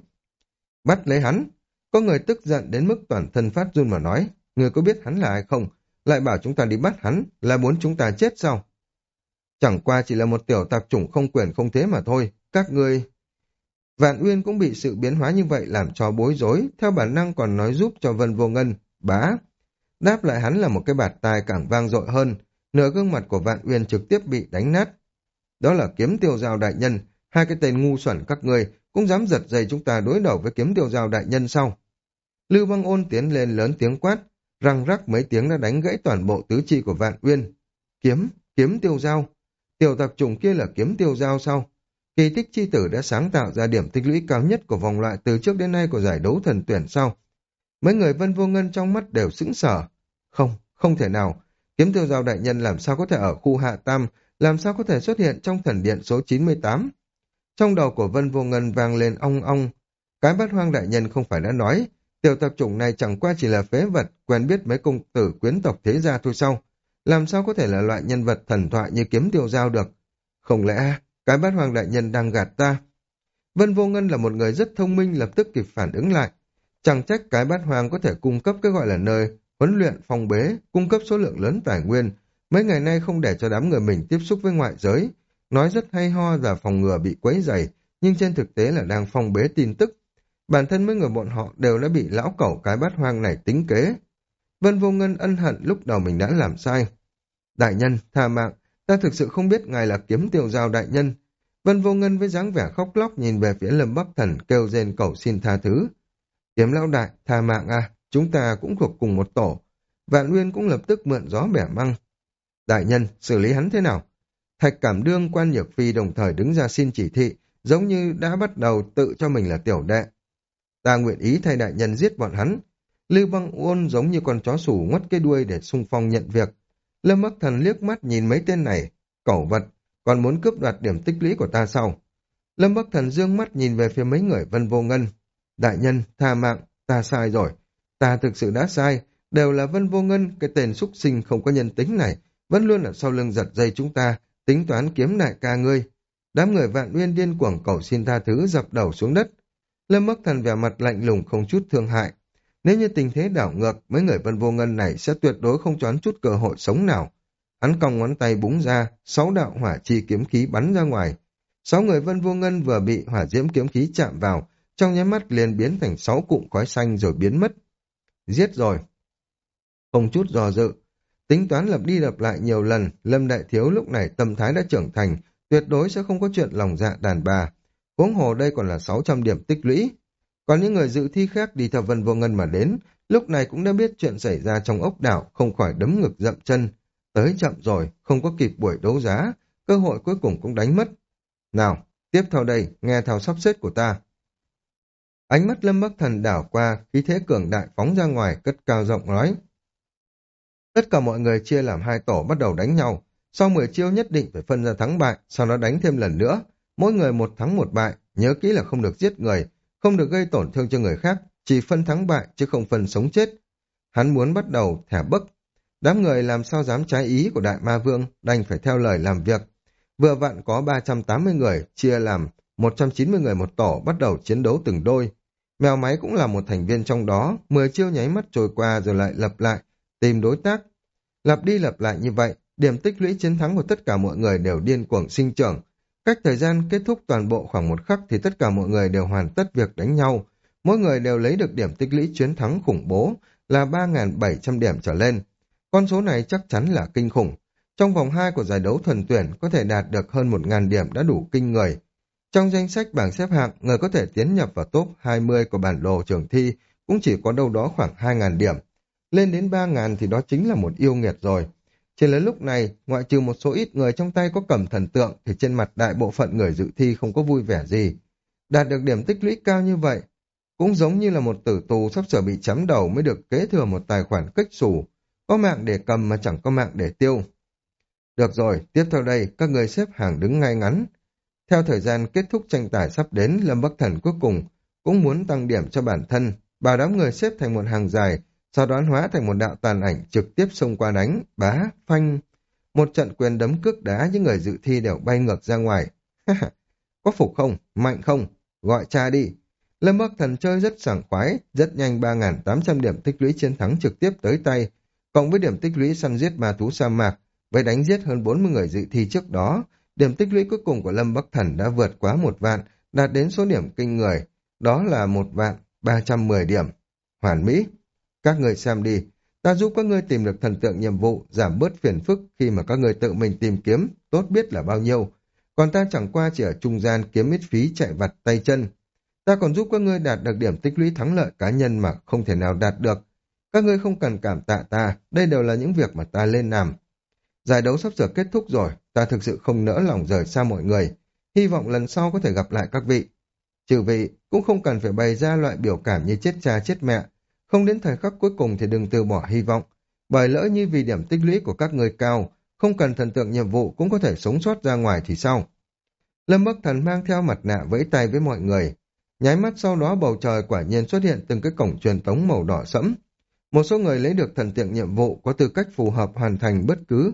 Bắt lấy hắn? Có người tức giận đến mức toàn thân phát run mà nói. Người có biết hắn là ai không? Lại bảo chúng ta đi bắt hắn, là muốn chúng ta chết sao? Chẳng qua chỉ là một tiểu tạp chủng không quyền không thế mà thôi. Các ngươi... Vạn Uyên cũng bị sự biến hóa như vậy làm cho bối rối, theo bản năng còn nói giúp cho Vân Vô Ngân, bá. Đáp lại hắn là một cái bạt tai càng vang dội hơn, nửa gương mặt của Vạn Uyên trực tiếp bị đánh nát. Đó là kiếm tiêu giao đại nhân, hai cái tên ngu xuẩn các ngươi cũng dám giật dây chúng ta đối đầu với kiếm tiêu giao đại nhân sao? Lưu Băng Ôn tiến lên lớn tiếng quát, răng rắc mấy tiếng đã đánh gãy toàn bộ tứ chi của Vạn Uyên. Kiếm, kiếm tiêu giao. Tiểu tạp chủng kia là kiếm tiêu giao sao? Kỳ tích chi tử đã sáng tạo ra điểm tích lũy cao nhất của vòng loại từ trước đến nay của giải đấu thần tuyển sao? Mấy người Vân Vô Ngân trong mắt đều sững sờ. Không, không thể nào. Kiếm tiêu giao đại nhân làm sao có thể ở khu hạ tam, làm sao có thể xuất hiện trong thần điện số chín mươi tám? Trong đầu của Vân Vô Ngân vang lên ong ong. Cái bát hoang đại nhân không phải đã nói, tiểu tạp chủng này chẳng qua chỉ là phế vật, quen biết mấy công tử quyến tộc thế gia thôi sao? Làm sao có thể là loại nhân vật thần thoại như kiếm tiêu giao được? không lẽ cái bát hoàng đại nhân đang gạt ta? Vân Vô Ngân là một người rất thông minh, lập tức kịp phản ứng lại. Chẳng trách cái bát hoàng có thể cung cấp cái gọi là nơi huấn luyện phong bế, cung cấp số lượng lớn tài nguyên. Mấy ngày nay không để cho đám người mình tiếp xúc với ngoại giới. Nói rất hay ho là phòng ngừa bị quấy rầy, nhưng trên thực tế là đang phong bế tin tức. Bản thân mấy người bọn họ đều đã bị lão cẩu cái bát hoang này tính kế. Vân Vô Ngân ân hận lúc đầu mình đã làm sai. Đại nhân, tha mạng, ta thực sự không biết ngài là Kiếm Tiêu Giao đại nhân. Vân Vô Ngân với dáng vẻ khóc lóc nhìn về phía Lâm Bắc Thần kêu rên cầu xin tha thứ. Kiếm lão đại, tha mạng à, chúng ta cũng thuộc cùng một tổ. Vạn Uyên cũng lập tức mượn gió bẻ măng. Đại nhân, xử lý hắn thế nào? Thạch Cảm Đương, Quan Nhược Phi đồng thời đứng ra xin chỉ thị, giống như đã bắt đầu tự cho mình là tiểu đệ. Ta nguyện ý thay đại nhân giết bọn hắn. Lưu Băng Ôn giống như con chó sủ ngoắt cái đuôi để xung phong nhận việc. Lâm Bắc Thần liếc mắt nhìn mấy tên này, cẩu vật, còn muốn cướp đoạt điểm tích lũy của ta sao? Lâm Bắc Thần dương mắt nhìn về phía mấy người Vân Vô Ngân. Đại nhân, tha mạng, ta sai rồi. Ta thực sự đã sai, đều là Vân Vô Ngân, cái tên súc sinh không có nhân tính này, vẫn luôn ở sau lưng giật dây chúng ta, tính toán kiếm đại ca ngươi. Đám người Vạn Uyên điên cuồng cầu xin tha thứ, dập đầu xuống đất. Lâm Bắc Thần vẻ mặt lạnh lùng không chút thương hại. Nếu như tình thế đảo ngược, mấy người Vân Vô Ngân này sẽ tuyệt đối không choán chút cơ hội sống nào. Hắn cong ngón tay búng ra, sáu đạo hỏa chi kiếm khí bắn ra ngoài. Sáu người Vân Vô Ngân vừa bị hỏa diễm kiếm khí chạm vào, trong nháy mắt liền biến thành sáu cụm khói xanh rồi biến mất. Giết rồi. Không chút do dự. Tính toán lặp đi lặp lại nhiều lần, Lâm Đại Thiếu lúc này tâm thái đã trưởng thành, tuyệt đối sẽ không có chuyện lòng dạ đàn bà. Huống hồ đây còn là sáu trăm điểm tích lũy. Còn những người dự thi khác đi theo Vân Vô Ngân mà đến, lúc này cũng đã biết chuyện xảy ra trong ốc đảo, không khỏi đấm ngực dậm chân. Tới chậm rồi, không có kịp buổi đấu giá, cơ hội cuối cùng cũng đánh mất. Nào, tiếp theo đây, nghe theo sắp xếp của ta. Ánh mắt Lâm Bắc Thần đảo qua, khí thế cường đại phóng ra ngoài, cất cao giọng nói. Tất cả mọi người chia làm hai tổ bắt đầu đánh nhau. Sau mười chiêu nhất định phải phân ra thắng bại, sau đó đánh thêm lần nữa. Mỗi người một thắng một bại, nhớ kỹ là không được giết người, không được gây tổn thương cho người khác, chỉ phân thắng bại chứ không phân sống chết. Hắn muốn bắt đầu thẻ bấc. Đám người làm sao dám trái ý của Đại Ma Vương, đành phải theo lời làm việc. Vừa vặn có ba trăm tám mươi người, chia làm một trăm chín mươi người một tổ bắt đầu chiến đấu từng đôi. Mèo máy cũng là một thành viên trong đó, mười chiêu nháy mắt trôi qua rồi lại lặp lại, tìm đối tác. Lặp đi lặp lại như vậy, điểm tích lũy chiến thắng của tất cả mọi người đều điên cuồng sinh trưởng. Cách thời gian kết thúc toàn bộ khoảng một khắc thì tất cả mọi người đều hoàn tất việc đánh nhau. Mỗi người đều lấy được điểm tích lũy chiến thắng khủng bố là ba nghìn bảy trăm điểm trở lên. Con số này chắc chắn là kinh khủng. Trong vòng hai của giải đấu thuần tuyển có thể đạt được hơn một nghìn điểm đã đủ kinh người. Trong danh sách bảng xếp hạng, người có thể tiến nhập vào top hai mươi của bản đồ trường thi cũng chỉ có đâu đó khoảng hai nghìn điểm. Lên đến ba nghìn thì đó chính là một yêu nghiệt rồi. Chỉ là lúc này, ngoại trừ một số ít người trong tay có cầm thần tượng thì trên mặt đại bộ phận người dự thi không có vui vẻ gì. Đạt được điểm tích lũy cao như vậy, cũng giống như là một tử tù sắp sửa bị chém đầu mới được kế thừa một tài khoản kếch xù. Có mạng để cầm mà chẳng có mạng để tiêu. Được rồi, tiếp theo đây, các người xếp hàng đứng ngay ngắn. Theo thời gian kết thúc tranh tài sắp đến, Lâm Bắc Thần cuối cùng cũng muốn tăng điểm cho bản thân, bảo đám người xếp thành một hàng dài, sau đó hóa thành một đạo tàn ảnh trực tiếp xông qua đánh, bá, phanh. Một trận quyền đấm cước đá, những người dự thi đều bay ngược ra ngoài. Có phục không? Mạnh không? Gọi cha đi. Lâm Bắc Thần chơi rất sảng khoái, rất nhanh ba nghìn tám trăm điểm tích lũy chiến thắng trực tiếp tới tay, cộng với điểm tích lũy săn giết ma thú sa mạc, với đánh giết hơn bốn mươi người dự thi trước đó. Điểm tích lũy cuối cùng của Lâm Bắc Thần đã vượt quá một vạn, đạt đến số điểm kinh người, đó là một vạn ba trăm mười điểm. Hoàn mỹ. Các người xem đi, ta giúp các ngươi tìm được thần tượng nhiệm vụ, giảm bớt phiền phức khi mà các ngươi tự mình tìm kiếm, tốt biết là bao nhiêu. Còn ta chẳng qua chỉ ở trung gian kiếm ít phí chạy vặt tay chân. Ta còn giúp các ngươi đạt được điểm tích lũy thắng lợi cá nhân mà không thể nào đạt được. Các ngươi không cần cảm tạ ta, đây đều là những việc mà ta lên làm. Giải đấu sắp sửa kết thúc rồi, ta thực sự không nỡ lòng rời xa mọi người. Hy vọng lần sau có thể gặp lại các vị. Trừ vị, cũng không cần phải bày ra loại biểu cảm như chết cha chết mẹ. Không đến thời khắc cuối cùng thì đừng từ bỏ hy vọng. Bởi lỡ như vì điểm tích lũy của các người cao, không cần thần tượng nhiệm vụ cũng có thể sống sót ra ngoài thì sao? Lâm Bắc Thần mang theo mặt nạ vẫy tay với mọi người. Nháy mắt sau đó bầu trời quả nhiên xuất hiện từng cái cổng truyền tống màu đỏ sẫm. Một số người lấy được thần tượng nhiệm vụ có tư cách phù hợp hoàn thành bất cứ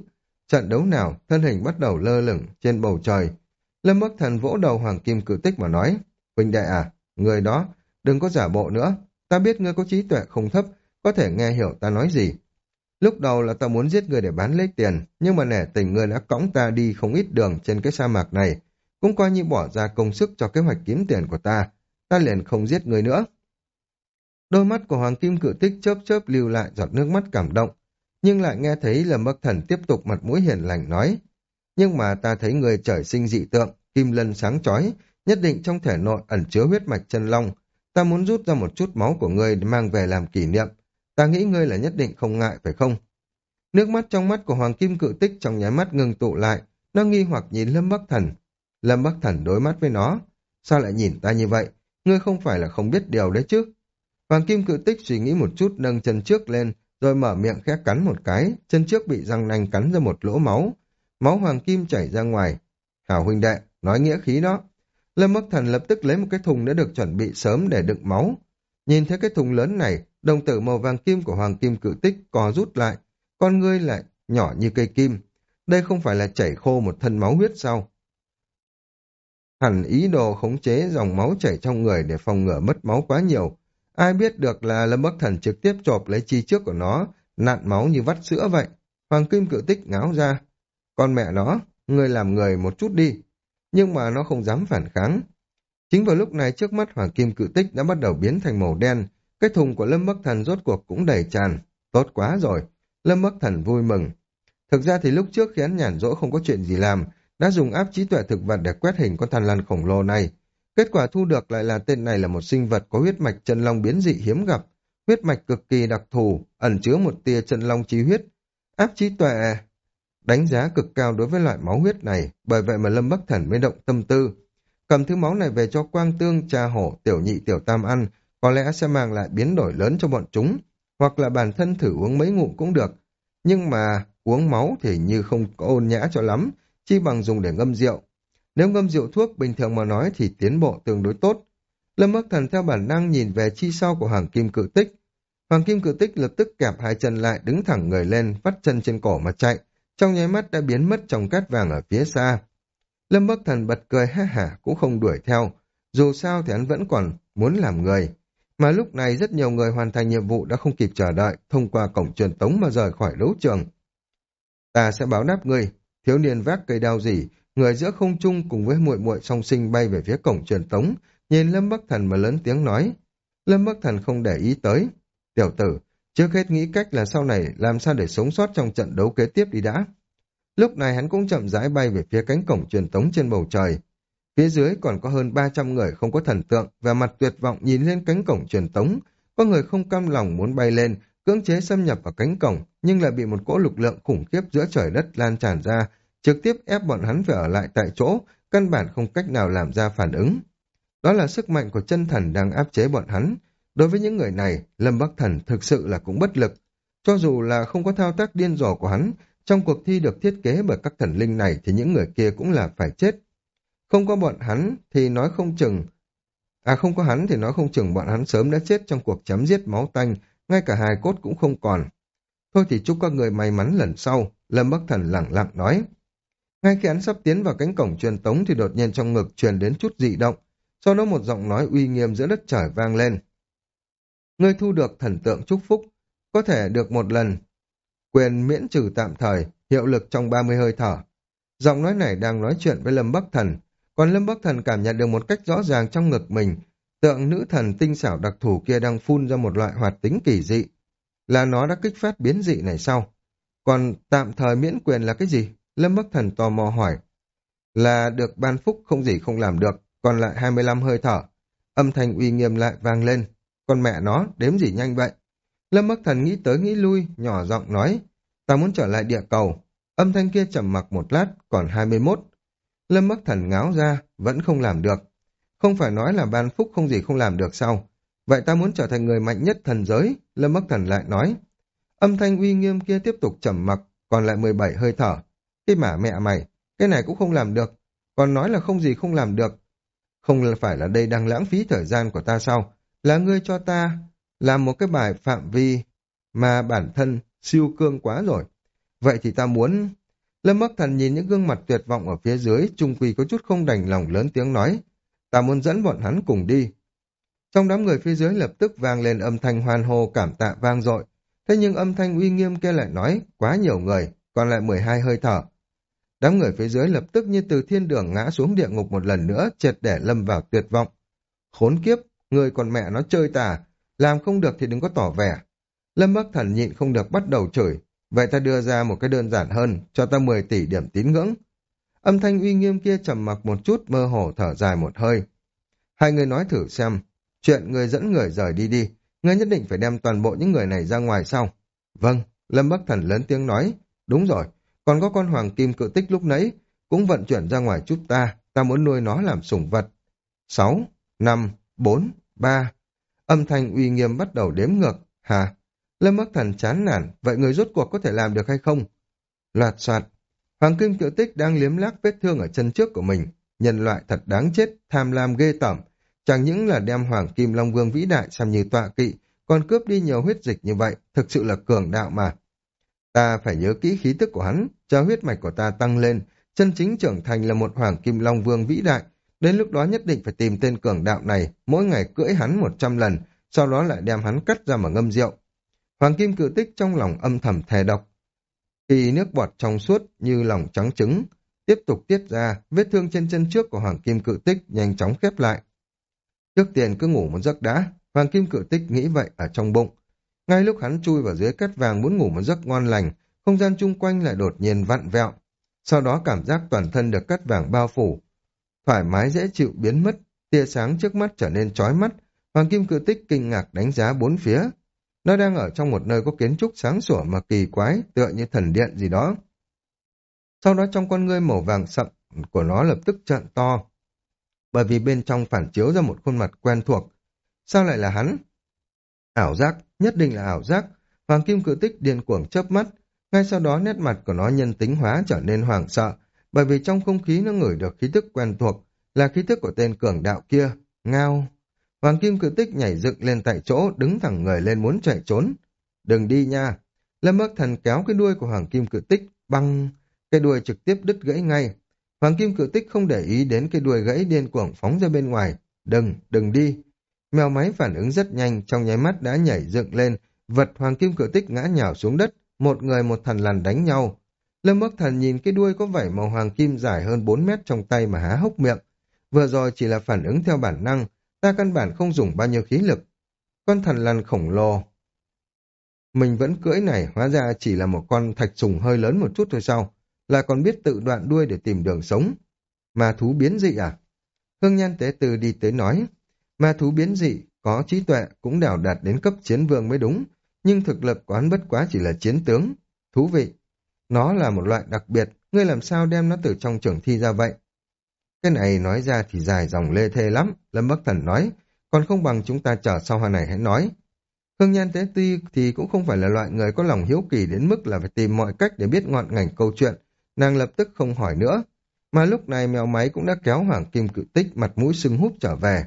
trận đấu nào, thân hình bắt đầu lơ lửng trên bầu trời. Lâm Bắc Thần vỗ đầu Hoàng Kim Cự Tích mà nói, huynh đệ à, người đó, đừng có giả bộ nữa, ta biết ngươi có trí tuệ không thấp, có thể nghe hiểu ta nói gì. Lúc đầu là ta muốn giết ngươi để bán lấy tiền, nhưng mà nể tình ngươi đã cõng ta đi không ít đường trên cái sa mạc này, cũng coi như bỏ ra công sức cho kế hoạch kiếm tiền của ta, ta liền không giết ngươi nữa. Đôi mắt của Hoàng Kim Cự Tích chớp chớp lưu lại giọt nước mắt cảm động, nhưng lại nghe thấy Lâm Bắc Thần tiếp tục mặt mũi hiền lành nói, nhưng mà ta thấy người trời sinh dị tượng, kim lân sáng chói, nhất định trong thể nội ẩn chứa huyết mạch chân long, ta muốn rút ra một chút máu của ngươi để mang về làm kỷ niệm, ta nghĩ ngươi là nhất định không ngại phải không? Nước mắt trong mắt của Hoàng Kim Cự Tích trong nháy mắt ngừng tụ lại, nó nghi hoặc nhìn Lâm Bắc Thần. Lâm Bắc Thần đối mắt với nó, sao lại nhìn ta như vậy, ngươi không phải là không biết điều đấy chứ? Hoàng Kim Cự Tích suy nghĩ một chút nâng chân trước lên, rồi mở miệng khẽ cắn một cái, chân trước bị răng nanh cắn ra một lỗ máu. Máu hoàng kim chảy ra ngoài. Hảo huynh đệ, nói nghĩa khí đó. Lâm Bắc Thần lập tức lấy một cái thùng đã được chuẩn bị sớm để đựng máu. Nhìn thấy cái thùng lớn này, đồng tử màu vàng kim của Hoàng Kim Cự Tích co rút lại, con ngươi lại nhỏ như cây kim. Đây không phải là chảy khô một thân máu huyết sao? Hẳn ý đồ khống chế dòng máu chảy trong người để phòng ngừa mất máu quá nhiều. Ai biết được là Lâm Bắc Thần trực tiếp chộp lấy chi trước của nó, nặn máu như vắt sữa vậy. Hoàng Kim Cự Tích ngáo ra. Con mẹ nó, ngươi làm người một chút đi. Nhưng mà nó không dám phản kháng. Chính vào lúc này trước mắt Hoàng Kim Cự Tích đã bắt đầu biến thành màu đen. Cái thùng của Lâm Bắc Thần rốt cuộc cũng đầy tràn. Tốt quá rồi. Lâm Bắc Thần vui mừng. Thực ra thì lúc trước khi hắn nhàn rỗi không có chuyện gì làm, đã dùng áp trí tuệ thực vật để quét hình con thằn lằn khổng lồ này. Kết quả thu được lại là tên này là một sinh vật có huyết mạch chân long biến dị hiếm gặp. Huyết mạch cực kỳ đặc thù, ẩn chứa một tia chân long chi huyết. Áp trí tuệ đánh giá cực cao đối với loại máu huyết này, bởi vậy mà Lâm Bắc Thần mới động tâm tư. Cầm thứ máu này về cho Quang Tương, Cha Hổ, Tiểu Nhị, Tiểu Tam ăn, có lẽ sẽ mang lại biến đổi lớn cho bọn chúng, hoặc là bản thân thử uống mấy ngụm cũng được. Nhưng mà uống máu thì như không có ôn nhã cho lắm, chi bằng dùng để ngâm rượu. Nếu ngâm rượu thuốc bình thường mà nói thì tiến bộ tương đối tốt. Lâm Bắc Thần theo bản năng nhìn về chi sau của Hoàng Kim Cự Tích. Hoàng Kim Cự Tích lập tức kẹp hai chân lại, đứng thẳng người lên, vắt chân trên cổ mà chạy, trong nháy mắt đã biến mất trong cát vàng ở phía xa. Lâm Bắc Thần bật cười ha hả cũng không đuổi theo, dù sao thì hắn vẫn còn muốn làm người. Mà lúc này rất nhiều người hoàn thành nhiệm vụ đã không kịp chờ đợi, thông qua cổng truyền tống mà rời khỏi đấu trường. Ta sẽ báo đáp ngươi. Thiếu niên vác cây đao gì, người giữa không trung cùng với muội muội song sinh bay về phía cổng truyền tống, nhìn Lâm Bắc Thần mà lớn tiếng nói. Lâm Bắc Thần không để ý tới. Tiểu tử, trước hết nghĩ cách là sau này làm sao để sống sót trong trận đấu kế tiếp đi đã. Lúc này hắn cũng chậm rãi bay về phía cánh cổng truyền tống trên bầu trời. Phía dưới còn có hơn ba trăm người không có thần tượng, và mặt tuyệt vọng nhìn lên cánh cổng truyền tống. Có người không cam lòng muốn bay lên, cưỡng chế xâm nhập vào cánh cổng, nhưng lại bị một cỗ lực lượng khủng khiếp giữa trời đất lan tràn ra, trực tiếp ép bọn hắn phải ở lại tại chỗ, căn bản không cách nào làm ra phản ứng. Đó là sức mạnh của chân thần đang áp chế bọn hắn. Đối với những người này, Lâm Bắc Thần thực sự là cũng bất lực. Cho dù là không có thao tác điên rồ của hắn, trong cuộc thi được thiết kế bởi các thần linh này thì những người kia cũng là phải chết. Không có bọn hắn thì nói không chừng... À không có hắn thì nói không chừng bọn hắn sớm đã chết trong cuộc chém giết máu tanh, ngay cả hài cốt cũng không còn. Thôi thì chúc các người may mắn lần sau, Lâm Bắc Thần lẳng lặng nói. Ngay khi hắn sắp tiến vào cánh cổng truyền tống thì đột nhiên trong ngực truyền đến chút dị động, sau đó một giọng nói uy nghiêm giữa đất trời vang lên. Ngươi thu được thần tượng chúc phúc, có thể được một lần quyền miễn trừ tạm thời, hiệu lực trong ba mươi hơi thở. Giọng nói này đang nói chuyện với Lâm Bắc Thần, còn Lâm Bắc Thần cảm nhận được một cách rõ ràng trong ngực mình, tượng nữ thần tinh xảo đặc thù kia đang phun ra một loại hoạt tính kỳ dị. Là nó đã kích phát biến dị này sau. Còn tạm thời miễn quyền là cái gì? Lâm Bắc Thần tò mò hỏi. Là được ban phúc không gì không làm được, còn lại hai mươi lăm hơi thở. Âm thanh uy nghiêm lại vang lên. Con mẹ nó, đếm gì nhanh vậy? Lâm Bắc Thần nghĩ tới nghĩ lui, nhỏ giọng nói. Ta muốn trở lại địa cầu. Âm thanh kia trầm mặc một lát, còn hai mươi mốt. Lâm Bắc Thần ngáo ra, vẫn không làm được. Không phải nói là ban phúc không gì không làm được sao? Vậy ta muốn trở thành người mạnh nhất thần giới, Lâm Bắc Thần lại nói. Âm thanh uy nghiêm kia tiếp tục trầm mặc, còn lại mười bảy hơi thở. Cái mả mẹ mày, cái này cũng không làm được. Còn nói là không gì không làm được. Không phải là đây đang lãng phí thời gian của ta sao? Là ngươi cho ta làm một cái bài phạm vi mà bản thân siêu cương quá rồi. Vậy thì ta muốn... Lâm Bắc Thần nhìn những gương mặt tuyệt vọng ở phía dưới, trung quy có chút không đành lòng lớn tiếng nói, ta muốn dẫn bọn hắn cùng đi. Trong đám người phía dưới lập tức vang lên âm thanh hoan hô cảm tạ vang dội. Thế nhưng âm thanh uy nghiêm kia lại nói, quá nhiều người, còn lại mười hai hơi thở. Đám người phía dưới lập tức như từ thiên đường ngã xuống địa ngục một lần nữa, triệt để lâm vào tuyệt vọng. Khốn kiếp, người còn mẹ nó chơi tà, làm không được thì đừng có tỏ vẻ. Lâm Bắc Thần nhịn không được bắt đầu chửi, vậy ta đưa ra một cái đơn giản hơn, cho ta mười tỷ điểm tín ngưỡng. Âm thanh uy nghiêm kia trầm mặc một chút, mơ hồ thở dài một hơi. Hai người nói thử xem, chuyện người dẫn người rời đi đi, ngươi nhất định phải đem toàn bộ những người này ra ngoài sau. Vâng, Lâm Bắc Thần lớn tiếng nói, đúng rồi, còn có con hoàng kim cự tích lúc nãy, cũng vận chuyển ra ngoài chút ta, ta muốn nuôi nó làm sủng vật. Sáu, năm, bốn, ba. Âm thanh uy nghiêm bắt đầu đếm ngược, hả? Lâm Bắc Thần chán nản, vậy người rốt cuộc có thể làm được hay không? Loạt soạt, hoàng kim cự tích đang liếm lác vết thương ở chân trước của mình. Nhân loại thật đáng chết, tham lam ghê tởm. Chẳng những là đem hoàng kim long vương vĩ đại xem như tọa kỵ, còn cướp đi nhiều huyết dịch như vậy, thực sự là cường đạo mà. Ta phải nhớ kỹ khí tức của hắn, cho huyết mạch của ta tăng lên, chân chính trưởng thành là một hoàng kim long vương vĩ đại. Đến lúc đó nhất định phải tìm tên cường đạo này, mỗi ngày cưỡi hắn một trăm lần, sau đó lại đem hắn cắt ra mà ngâm rượu. Hoàng kim cự tích trong lòng âm thầm thề độc. Khi nước bọt trong suốt như lòng trắng trứng, tiếp tục tiết ra, vết thương trên chân trước của hoàng kim cự tích nhanh chóng khép lại. Trước tiên cứ ngủ một giấc đã, hoàng kim cự tích nghĩ vậy ở trong bụng. Ngay lúc hắn chui vào dưới cát vàng muốn ngủ một giấc ngon lành, không gian chung quanh lại đột nhiên vặn vẹo. Sau đó cảm giác toàn thân được cát vàng bao phủ. Thoải mái dễ chịu biến mất, tia sáng trước mắt trở nên chói mắt. Hoàng kim cự tích kinh ngạc đánh giá bốn phía. Nó đang ở trong một nơi có kiến trúc sáng sủa mà kỳ quái, tựa như thần điện gì đó. Sau đó trong con ngươi màu vàng sậm của nó lập tức trợn to, bởi vì bên trong phản chiếu ra một khuôn mặt quen thuộc. Sao lại là hắn? Ảo giác, nhất định là ảo giác. Hoàng kim cự tích điên cuồng chớp mắt, ngay sau đó nét mặt của nó nhân tính hóa trở nên hoảng sợ, bởi vì trong không khí nó ngửi được khí tức quen thuộc, là khí tức của tên cường đạo kia. Ngao. Hoàng kim cự tích nhảy dựng lên tại chỗ, đứng thẳng người lên muốn chạy trốn. Đừng đi nha. Lâm Bắc Thần kéo cái đuôi của hoàng kim cự tích, băng, cái đuôi trực tiếp đứt gãy ngay. Hoàng kim cự tích không để ý đến cái đuôi gãy, điên cuồng phóng ra bên ngoài. Đừng, đừng đi. Mèo máy phản ứng rất nhanh, trong nháy mắt đã nhảy dựng lên, vật hoàng kim cự tích ngã nhào xuống đất, một người một thần lằn đánh nhau. Lâm Bắc Thần nhìn cái đuôi có vảy màu hoàng kim dài hơn bốn mét trong tay mà há hốc miệng. Vừa rồi chỉ là phản ứng theo bản năng, ta căn bản không dùng bao nhiêu khí lực. Con thần lằn khổng lồ mình vẫn cưỡi này hóa ra chỉ là một con thạch sùng hơi lớn một chút thôi sao, là còn biết tự đoạn đuôi để tìm đường sống. Ma thú biến dị à? Hương Nhan Tế Từ đi tới nói, ma thú biến dị, có trí tuệ cũng đào đạt đến cấp chiến vương mới đúng, nhưng thực lực của hắn bất quá chỉ là chiến tướng. Thú vị, nó là một loại đặc biệt, ngươi làm sao đem nó từ trong trường thi ra vậy? Cái này nói ra thì dài dòng lê thê lắm, Lâm Bắc Thần nói, còn không bằng chúng ta chờ sau hoa này hãy nói. Hương Nhan Tế Ti thì cũng không phải là loại người có lòng hiếu kỳ đến mức là phải tìm mọi cách để biết ngọn ngành câu chuyện, nàng lập tức không hỏi nữa. Mà lúc này mèo máy cũng đã kéo hoàng kim cự tích mặt mũi sưng húp trở về.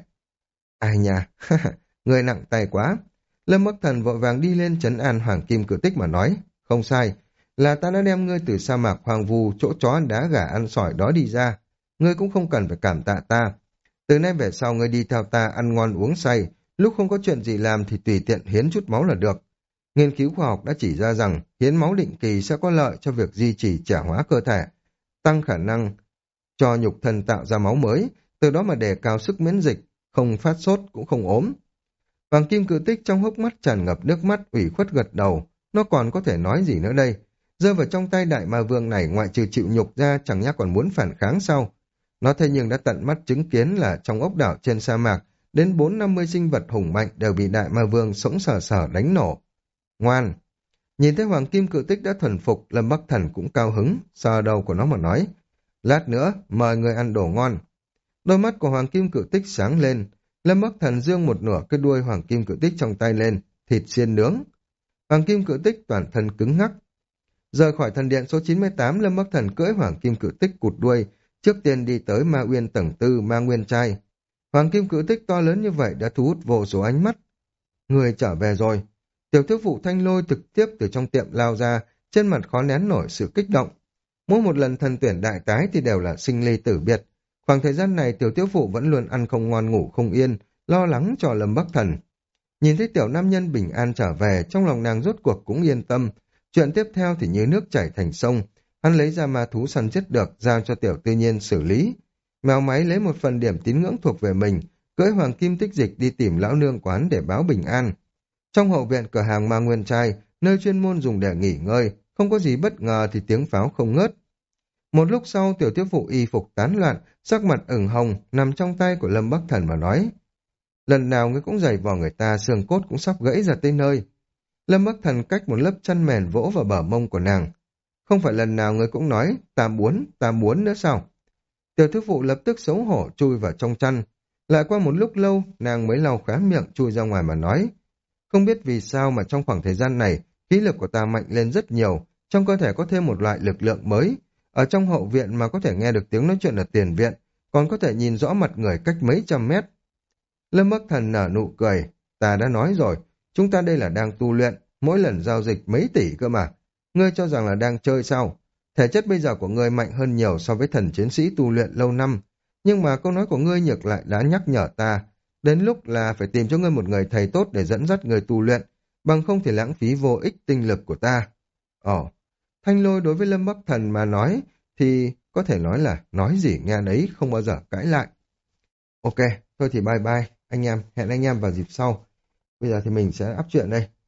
Ai nha, người nặng tay quá. Lâm Bắc Thần vội vàng đi lên trấn an hoàng kim cự tích mà nói, không sai, là ta đã đem ngươi từ sa mạc hoang vu chỗ chó ăn đá gà ăn sỏi đó đi ra. Ngươi cũng không cần phải cảm tạ ta. Từ nay về sau ngươi đi theo ta ăn ngon uống say, lúc không có chuyện gì làm thì tùy tiện hiến chút máu là được. Nghiên cứu khoa học đã chỉ ra rằng hiến máu định kỳ sẽ có lợi cho việc duy trì trẻ hóa cơ thể, tăng khả năng cho nhục thân tạo ra máu mới, từ đó mà đề cao sức miễn dịch, không phát sốt cũng không ốm. Hoàng kim cự tích trong hốc mắt tràn ngập nước mắt, ủy khuất gật đầu, nó còn có thể nói gì nữa đây? Rơi vào trong tay đại ma vương này, ngoại trừ chịu nhục ra chẳng nhẽ còn muốn phản kháng sao? Nó thế nhưng đã tận mắt chứng kiến là trong ốc đảo trên sa mạc, đến bốn năm mươi sinh vật hùng mạnh đều bị đại ma vương sống sờ sờ đánh nổ. Ngoan! Nhìn thấy hoàng kim cự tích đã thuần phục, Lâm Bắc Thần cũng cao hứng, sờ đầu của nó mà nói, lát nữa mời người ăn đồ ngon. Đôi mắt của hoàng kim cự tích sáng lên, Lâm Bắc Thần giương một nửa cái đuôi hoàng kim cự tích trong tay lên, thịt xiên nướng. Hoàng kim cự tích toàn thân cứng ngắc. Rời khỏi thần điện số chín mươi tám, Lâm Bắc Thần cưỡi hoàng kim cự tích cụt đuôi, trước tiên đi tới Ma Uyên tầng tư Ma Nguyên trai. Hoàng kim cự tích to lớn như vậy đã thu hút vô số ánh mắt. Người trở về rồi. Tiểu thiếu phụ Thanh Lôi trực tiếp từ trong tiệm lao ra, trên mặt khó nén nổi sự kích động. Mỗi một lần thần tuyển đại tái thì đều là sinh ly tử biệt. Khoảng thời gian này tiểu thiếu phụ vẫn luôn ăn không ngon ngủ không yên, lo lắng cho Lâm Bắc Thần. Nhìn thấy tiểu nam nhân bình an trở về, trong lòng nàng rốt cuộc cũng yên tâm. Chuyện tiếp theo thì như nước chảy thành sông. Hắn lấy ra ma thú săn giết được, giao cho tiểu tư nhiên xử lý. Mèo máy lấy một phần điểm tín ngưỡng thuộc về mình, cưỡi hoàng kim tích dịch đi tìm lão nương quán để báo bình an. Trong hậu viện cửa hàng Ma Nguyên Trai, nơi chuyên môn dùng để nghỉ ngơi, không có gì bất ngờ thì tiếng pháo không ngớt. Một lúc sau tiểu thiếu phụ y phục tán loạn, sắc mặt ửng hồng, nằm trong tay của Lâm Bắc Thần mà nói. Lần nào ngươi cũng giày vò người ta, xương cốt cũng sắp gãy ra tới nơi. Lâm Bắc Thần cách một lớp chăn mền vỗ vào bờ mông của nàng. Không phải lần nào ngươi cũng nói, ta muốn, ta muốn nữa sao? Tiểu thiếu phụ lập tức xấu hổ chui vào trong chăn. Lại qua một lúc lâu, nàng mới lau khóe miệng chui ra ngoài mà nói. Không biết vì sao mà trong khoảng thời gian này, khí lực của ta mạnh lên rất nhiều, trong cơ thể có thêm một loại lực lượng mới. Ở trong hậu viện mà có thể nghe được tiếng nói chuyện ở tiền viện, còn có thể nhìn rõ mặt người cách mấy trăm mét. Lâm Bắc Thần nở nụ cười, ta đã nói rồi, chúng ta đây là đang tu luyện, mỗi lần giao dịch mấy tỷ cơ mà. Ngươi cho rằng là đang chơi sao? Thể chất bây giờ của ngươi mạnh hơn nhiều so với thần chiến sĩ tu luyện lâu năm, nhưng mà câu nói của ngươi ngược lại đã nhắc nhở ta, đến lúc là phải tìm cho ngươi một người thầy tốt để dẫn dắt người tu luyện, bằng không thì lãng phí vô ích tinh lực của ta. Ồ, Thanh Lôi đối với Lâm Bắc Thần mà nói, thì có thể nói là nói gì nghe nấy, không bao giờ cãi lại. Ok, thôi thì bye bye, anh em, hẹn anh em vào dịp sau. Bây giờ thì mình sẽ up truyện đây.